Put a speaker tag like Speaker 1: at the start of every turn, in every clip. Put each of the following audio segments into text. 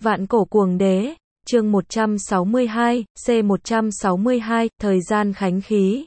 Speaker 1: Vạn cổ cuồng đế, chương 162, C162, thời gian khánh khí.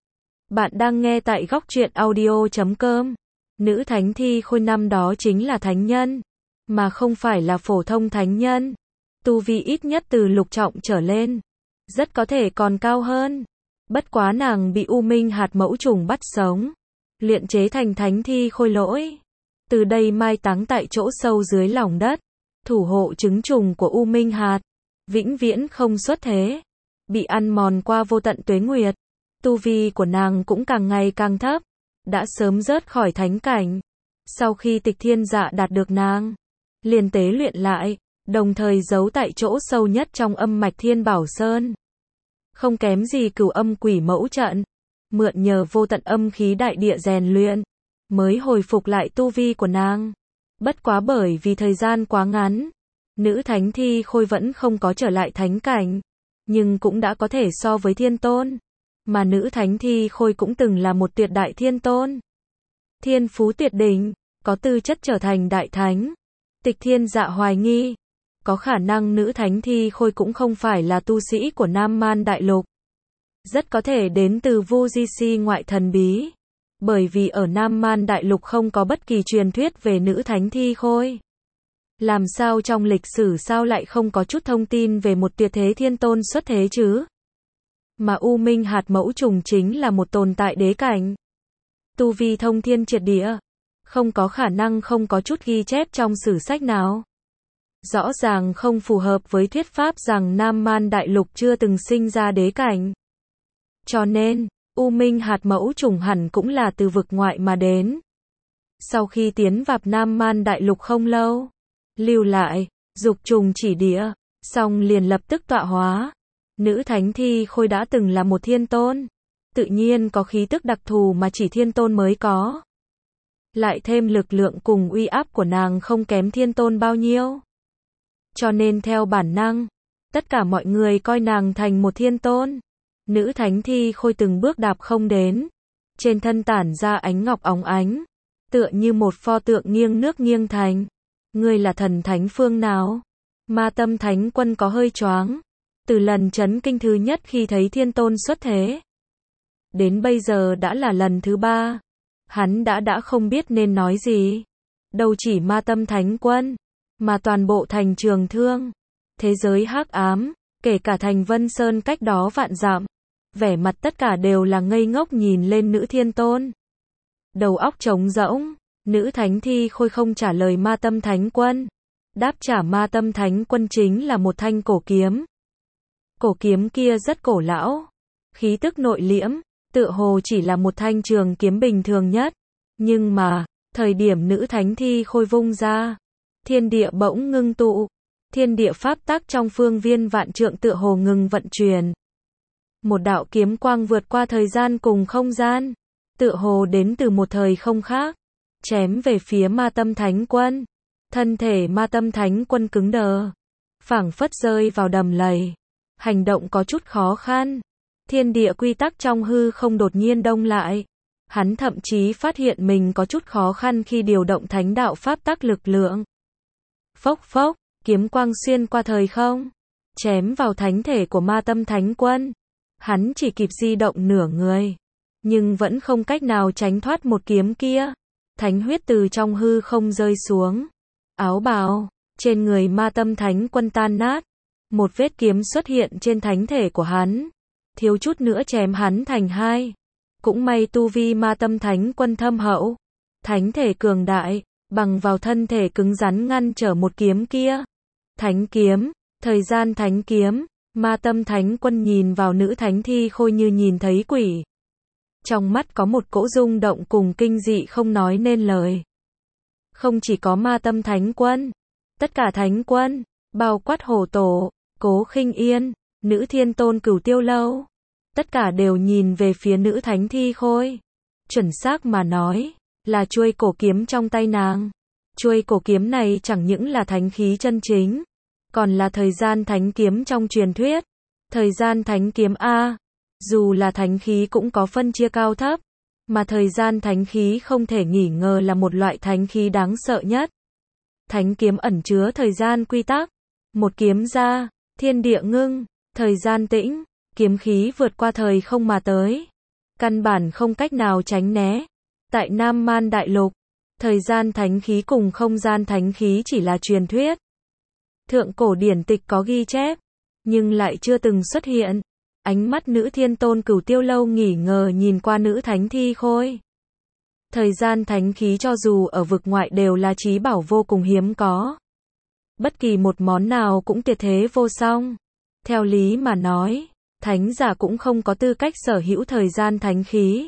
Speaker 1: Bạn đang nghe tại góc truyện audio.com. Nữ thánh thi khôi năm đó chính là thánh nhân, mà không phải là phổ thông thánh nhân. Tu vi ít nhất từ lục trọng trở lên, rất có thể còn cao hơn. Bất quá nàng bị U Minh hạt mẫu trùng bắt sống, luyện chế thành thánh thi khôi lỗi. Từ đây mai táng tại chỗ sâu dưới lòng đất, thủ hộ trứng trùng của U Minh hạt, vĩnh viễn không xuất thế, bị ăn mòn qua vô tận tuế nguyệt. Tu vi của nàng cũng càng ngày càng thấp, đã sớm rớt khỏi thánh cảnh. Sau khi Tịch Thiên Dạ đạt được nàng, liền tế luyện lại, đồng thời giấu tại chỗ sâu nhất trong âm mạch Thiên Bảo Sơn. Không kém gì Cửu Âm Quỷ Mẫu trận, mượn nhờ vô tận âm khí đại địa rèn luyện, mới hồi phục lại tu vi của nàng. Bất quá bởi vì thời gian quá ngắn, nữ thánh thi khôi vẫn không có trở lại thánh cảnh, nhưng cũng đã có thể so với thiên tôn. Mà nữ thánh thi khôi cũng từng là một tuyệt đại thiên tôn. Thiên phú tuyệt đỉnh, có tư chất trở thành đại thánh. Tịch Thiên Dạ hoài nghi, có khả năng nữ thánh thi khôi cũng không phải là tu sĩ của Nam Man Đại Lục. Rất có thể đến từ Vu Di Si ngoại thần bí. Bởi vì ở Nam Man Đại Lục không có bất kỳ truyền thuyết về nữ thánh thi khôi. Làm sao trong lịch sử sao lại không có chút thông tin về một tuyệt thế thiên tôn xuất thế chứ? Mà U Minh hạt mẫu trùng chính là một tồn tại đế cảnh. Tu vi thông thiên triệt địa, không có khả năng không có chút ghi chép trong sử sách nào. Rõ ràng không phù hợp với thuyết pháp rằng Nam Man Đại Lục chưa từng sinh ra đế cảnh. Cho nên, U Minh hạt mẫu trùng hẳn cũng là từ vực ngoại mà đến. Sau khi tiến vào Nam Man Đại Lục không lâu, lưu lại, dục trùng chỉ địa, xong liền lập tức tọa hóa. Nữ thánh thi khôi đã từng là một thiên tôn, tự nhiên có khí tức đặc thù mà chỉ thiên tôn mới có. Lại thêm lực lượng cùng uy áp của nàng không kém thiên tôn bao nhiêu. Cho nên theo bản năng, tất cả mọi người coi nàng thành một thiên tôn. Nữ thánh thi khôi từng bước đạp không đến, trên thân tản ra ánh ngọc óng ánh, tựa như một pho tượng nghiêng nước nghiêng thành. Ngươi là thần thánh phương nào? Ma Tâm Thánh Quân có hơi choáng, từ lần chấn kinh thứ nhất khi thấy thiên tôn xuất thế. Đến bây giờ đã là lần thứ 3, hắn đã không biết nên nói gì. Đâu chỉ Ma Tâm Thánh Quân, mà toàn bộ thành Trường Thương, thế giới hắc ám, kể cả thành Vân Sơn cách đó vạn dặm, vẻ mặt tất cả đều là ngây ngốc nhìn lên nữ thiên tôn. Đầu óc trống rỗng, nữ thánh thi khôi không trả lời Ma Tâm Thánh Quân. Đáp trả Ma Tâm Thánh Quân chính là một thanh cổ kiếm. Cổ kiếm kia rất cổ lão, khí tức nội liễm, tựa hồ chỉ là một thanh trường kiếm bình thường nhất. Nhưng mà, thời điểm nữ thánh thi khôi vung ra, thiên địa bỗng ngưng tụ, thiên địa pháp tắc trong phương viên vạn trượng tựa hồ ngừng vận chuyển. Một đạo kiếm quang vượt qua thời gian cùng không gian, tựa hồ đến từ một thời không khác, chém về phía Ma Tâm Thánh Quân. Thân thể Ma Tâm Thánh Quân cứng đờ, phảng phất rơi vào đầm lầy, hành động có chút khó khăn. Thiên địa quy tắc trong hư không đột nhiên đông lại. Hắn thậm chí phát hiện mình có chút khó khăn khi điều động thánh đạo pháp tắc lực lượng. Phốc phốc, kiếm quang xuyên qua thời không, chém vào thánh thể của Ma Tâm Thánh Quân. Hắn chỉ kịp di động nửa người, nhưng vẫn không cách nào tránh thoát một kiếm kia. Thánh huyết từ trong hư không rơi xuống. Áo bào trên người Ma Tâm Thánh Quân tan nát. Một vết kiếm xuất hiện trên thánh thể của hắn, thiếu chút nữa chém hắn thành hai. Cũng may tu vi Ma Tâm Thánh Quân thâm hậu, thánh thể cường đại, bằng vào thân thể cứng rắn ngăn trở một kiếm kia. Thánh kiếm, thời gian thánh kiếm. Ma Tâm Thánh Quân nhìn vào nữ thánh thi khôi như nhìn thấy quỷ. Trong mắt có một cỗ rung động cùng kinh dị không nói nên lời. Không chỉ có Ma Tâm Thánh Quân, tất cả thánh quân, bao quát Hổ Tổ, Cố Khinh Yên, nữ thiên tôn Cửu Tiêu Lâu, tất cả đều nhìn về phía nữ thánh thi khôi. Chuẩn xác mà nói, là chuôi cổ kiếm trong tay nàng. Chuôi cổ kiếm này chẳng những là thánh khí chân chính, còn là thời gian thánh kiếm trong truyền thuyết. Thời gian thánh kiếm A, dù là thánh khí cũng có phân chia cao thấp, mà thời gian thánh khí không thể nghi ngờ là một loại thánh khí đáng sợ nhất. Thánh kiếm ẩn chứa thời gian quy tắc, Một kiếm ra, thiên địa ngưng, thời gian tĩnh, kiếm khí vượt qua thời không mà tới. Căn bản không cách nào tránh né. Tại Nam Man Đại Lục, thời gian thánh khí cùng không gian thánh khí chỉ là truyền thuyết. Thượng cổ điển tịch có ghi chép, nhưng lại chưa từng xuất hiện. Ánh mắt nữ thiên tôn Cửu Tiêu Lâu nghỉ ngờ nhìn qua nữ thánh thi khôi. Thời gian thánh khí cho dù ở vực ngoại đều là chí bảo vô cùng hiếm có. Bất kỳ một món nào cũng tuyệt thế vô song. Theo lý mà nói, thánh giả cũng không có tư cách sở hữu thời gian thánh khí.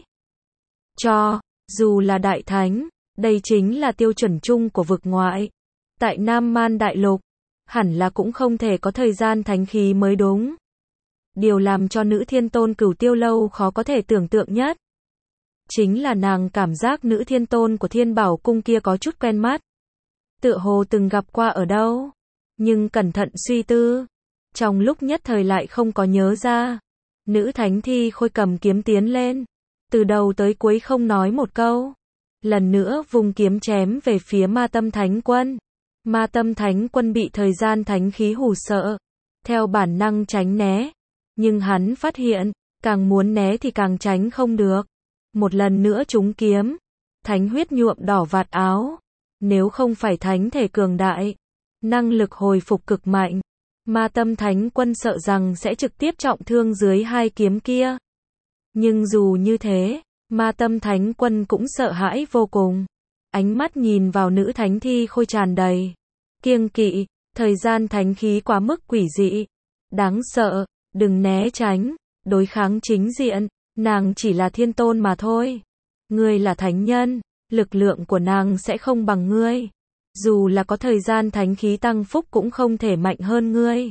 Speaker 1: Dù là đại thánh, đây chính là tiêu chuẩn chung của vực ngoại. Tại Nam Man Đại Lục, hẳn là cũng không thể có thời gian thánh khí mới đúng. Điều làm cho nữ thiên tôn Cửu Tiêu Lâu khó có thể tưởng tượng nhất, chính là nàng cảm giác nữ thiên tôn của Thiên Bảo Cung kia có chút quen mắt. Tựa hồ từng gặp qua ở đâu, nhưng cẩn thận suy tư, trong lúc nhất thời lại không có nhớ ra. Nữ thánh thi khôi cầm kiếm tiến lên, từ đầu tới cuối không nói một câu. Lần nữa vùng kiếm chém về phía Ma Tâm Thánh Quân. Ma Tâm Thánh Quân bị thời gian thánh khí hù sợ, theo bản năng tránh né. Nhưng hắn phát hiện, càng muốn né thì càng tránh không được. Một lần nữa trúng kiếm, thánh huyết nhuộm đỏ vạt áo. Nếu không phải thánh thể cường đại, năng lực hồi phục cực mạnh, Ma Tâm Thánh Quân sợ rằng sẽ trực tiếp trọng thương dưới hai kiếm kia. Nhưng dù như thế, Ma Tâm Thánh Quân cũng sợ hãi vô cùng. Ánh mắt nhìn vào nữ thánh thi khôi tràn đầy kiêng kỵ, thời gian thánh khí quá mức quỷ dị, đáng sợ, đừng né tránh, đối kháng chính diện, nàng chỉ là thiên tôn mà thôi. Ngươi là thánh nhân, lực lượng của nàng sẽ không bằng ngươi. Dù là có thời gian thánh khí tăng phúc cũng không thể mạnh hơn ngươi.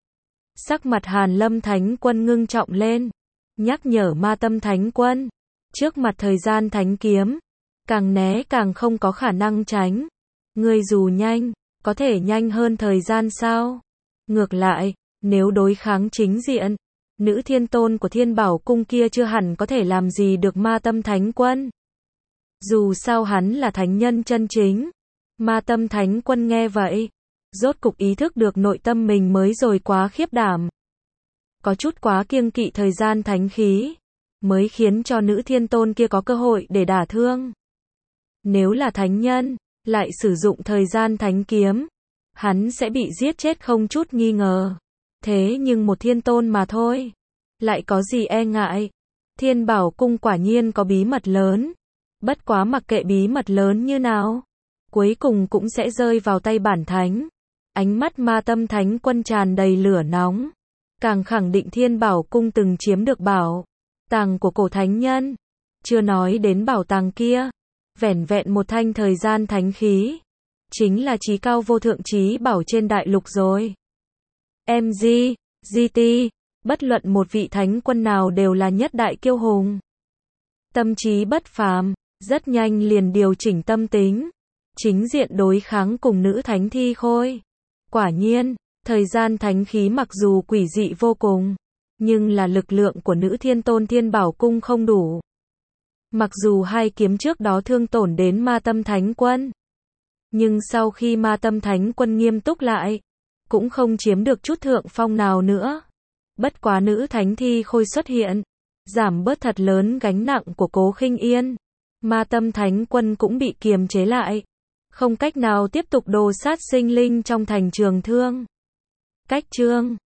Speaker 1: Sắc mặt Hàn Lâm Thánh Quân ngưng trọng lên, nhắc nhở Ma Tâm Thánh Quân, trước mặt thời gian thánh kiếm, càng né càng không có khả năng tránh. Ngươi dù nhanh, có thể nhanh hơn thời gian sao? Ngược lại, nếu đối kháng chính diện, nữ thiên tôn của Thiên Bảo Cung kia chưa hẳn có thể làm gì được Ma Tâm Thánh Quân. Dù sao hắn là thánh nhân chân chính. Ma Tâm Thánh Quân nghe vậy, rốt cục ý thức được nội tâm mình mới rồi quá khiếp đảm. Có chút quá kiêng kỵ thời gian thánh khí, mới khiến cho nữ thiên tôn kia có cơ hội để đả thương. Nếu là thánh nhân, lại sử dụng thời gian thánh kiếm, hắn sẽ bị giết chết không chút nghi ngờ. Thế nhưng một thiên tôn mà thôi, lại có gì e ngại. Thiên Bảo Cung quả nhiên có bí mật lớn. Bất quá mặc kệ bí mật lớn như nào, cuối cùng cũng sẽ rơi vào tay bản thánh. Ánh mắt Ma Tâm Thánh Quân tràn đầy lửa nóng, càng khẳng định Thiên Bảo Cung từng chiếm được bảo tàng của cổ thánh nhân. Chưa nói đến bảo tàng kia, vẻn vẹn một thanh thời gian thánh khí, chính là chí cao vô thượng chí bảo trên đại lục rồi. GT, bất luận một vị thánh quân nào đều là nhất đại kiêu hùng. Tâm trí bất phàm, rất nhanh liền điều chỉnh tâm tính, chính diện đối kháng cùng nữ thánh thi khôi. Quả nhiên, thời gian thánh khí mặc dù quỷ dị vô cùng, nhưng là lực lượng của nữ thiên tôn Thiên Bảo Cung không đủ. Mặc dù hai kiếm trước đó thương tổn đến Ma Tâm Thánh Quân, nhưng sau khi Ma Tâm Thánh Quân nghiêm túc lại, cũng không chiếm được chút thượng phong nào nữa. Bất quá nữ thánh thi khôi xuất hiện, giảm bớt thật lớn gánh nặng của Cố Khinh Yên. Ma Tâm Thánh Quân cũng bị kiềm chế lại, không cách nào tiếp tục đồ sát sinh linh trong thành Trường Thương. Cách chương